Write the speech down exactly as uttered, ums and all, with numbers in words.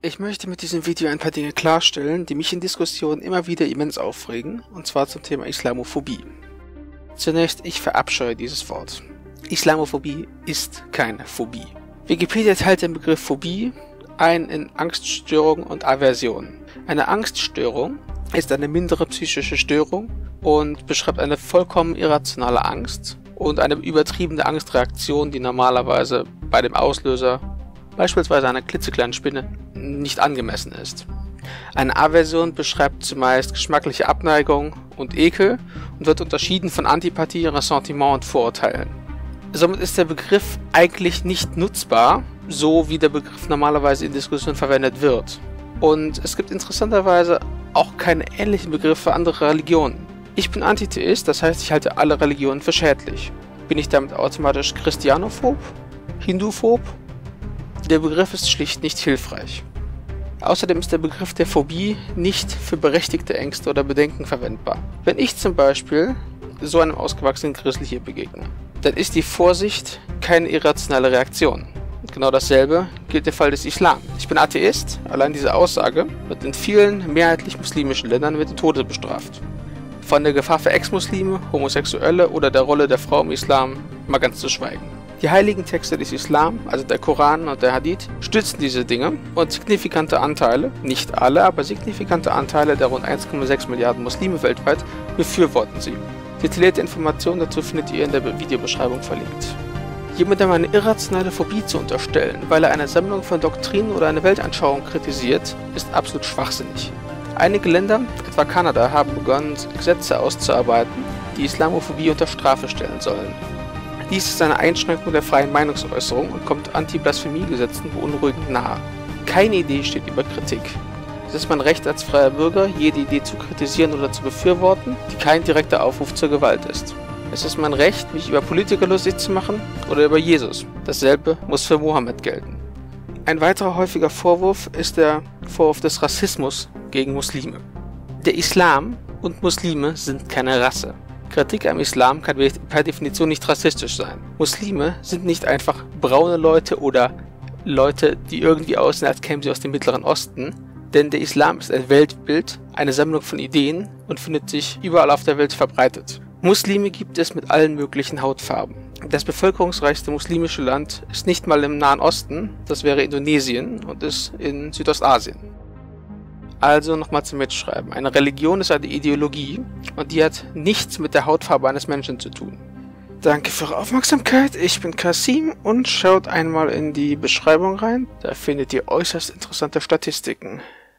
Ich möchte mit diesem Video ein paar Dinge klarstellen, die mich in Diskussionen immer wieder immens aufregen, und zwar zum Thema Islamophobie. Zunächst, ich verabscheue dieses Wort. Islamophobie ist keine Phobie. Wikipedia teilt den Begriff Phobie ein in Angststörung und Aversion. Eine Angststörung ist eine mindere psychische Störung und beschreibt eine vollkommen irrationale Angst und eine übertriebene Angstreaktion, die normalerweise bei dem Auslöser, beispielsweise einer klitzekleinen Spinne, nicht angemessen ist. Eine Aversion beschreibt zumeist geschmackliche Abneigung und Ekel und wird unterschieden von Antipathie, Ressentiment und Vorurteilen. Somit ist der Begriff eigentlich nicht nutzbar, so wie der Begriff normalerweise in Diskussionen verwendet wird. Und es gibt interessanterweise auch keine ähnlichen Begriffe für andere Religionen. Ich bin Antitheist, das heißt, ich halte alle Religionen für schädlich. Bin ich damit automatisch Christianophob? Hinduphob? Der Begriff ist schlicht nicht hilfreich. Außerdem ist der Begriff der Phobie nicht für berechtigte Ängste oder Bedenken verwendbar. Wenn ich zum Beispiel so einem ausgewachsenen Grizzly hier begegne, dann ist die Vorsicht keine irrationale Reaktion. Und genau dasselbe gilt im Fall des Islam. Ich bin Atheist, allein diese Aussage wird in vielen mehrheitlich muslimischen Ländern mit dem Tode bestraft. Von der Gefahr für Ex-Muslime, Homosexuelle oder der Rolle der Frau im Islam mal ganz zu schweigen. Die heiligen Texte des Islam, also der Koran und der Hadith, stützen diese Dinge und signifikante Anteile, nicht alle, aber signifikante Anteile der rund eins Komma sechs Milliarden Muslime weltweit befürworten sie. Detaillierte Informationen dazu findet ihr in der Videobeschreibung verlinkt. Jemandem eine irrationale Phobie zu unterstellen, weil er eine Sammlung von Doktrinen oder eine Weltanschauung kritisiert, ist absolut schwachsinnig. Einige Länder, etwa Kanada, haben begonnen, Gesetze auszuarbeiten, die Islamophobie unter Strafe stellen sollen. Dies ist eine Einschränkung der freien Meinungsäußerung und kommt Anti-Blasphemie-Gesetzen beunruhigend nahe. Keine Idee steht über Kritik. Es ist mein Recht als freier Bürger, jede Idee zu kritisieren oder zu befürworten, die kein direkter Aufruf zur Gewalt ist. Es ist mein Recht, mich über Politiker lustig zu machen oder über Jesus. Dasselbe muss für Mohammed gelten. Ein weiterer häufiger Vorwurf ist der Vorwurf des Rassismus gegen Muslime. Der Islam und Muslime sind keine Rasse. Kritik am Islam kann per Definition nicht rassistisch sein. Muslime sind nicht einfach braune Leute oder Leute, die irgendwie aussehen, als kämen sie aus dem Mittleren Osten, denn der Islam ist ein Weltbild, eine Sammlung von Ideen und findet sich überall auf der Welt verbreitet. Muslime gibt es mit allen möglichen Hautfarben. Das bevölkerungsreichste muslimische Land ist nicht mal im Nahen Osten, das wäre Indonesien, und ist in Südostasien. Also nochmal zum Mitschreiben. Eine Religion ist eine Ideologie und die hat nichts mit der Hautfarbe eines Menschen zu tun. Danke für eure Aufmerksamkeit, ich bin Kasim und schaut einmal in die Beschreibung rein, da findet ihr äußerst interessante Statistiken.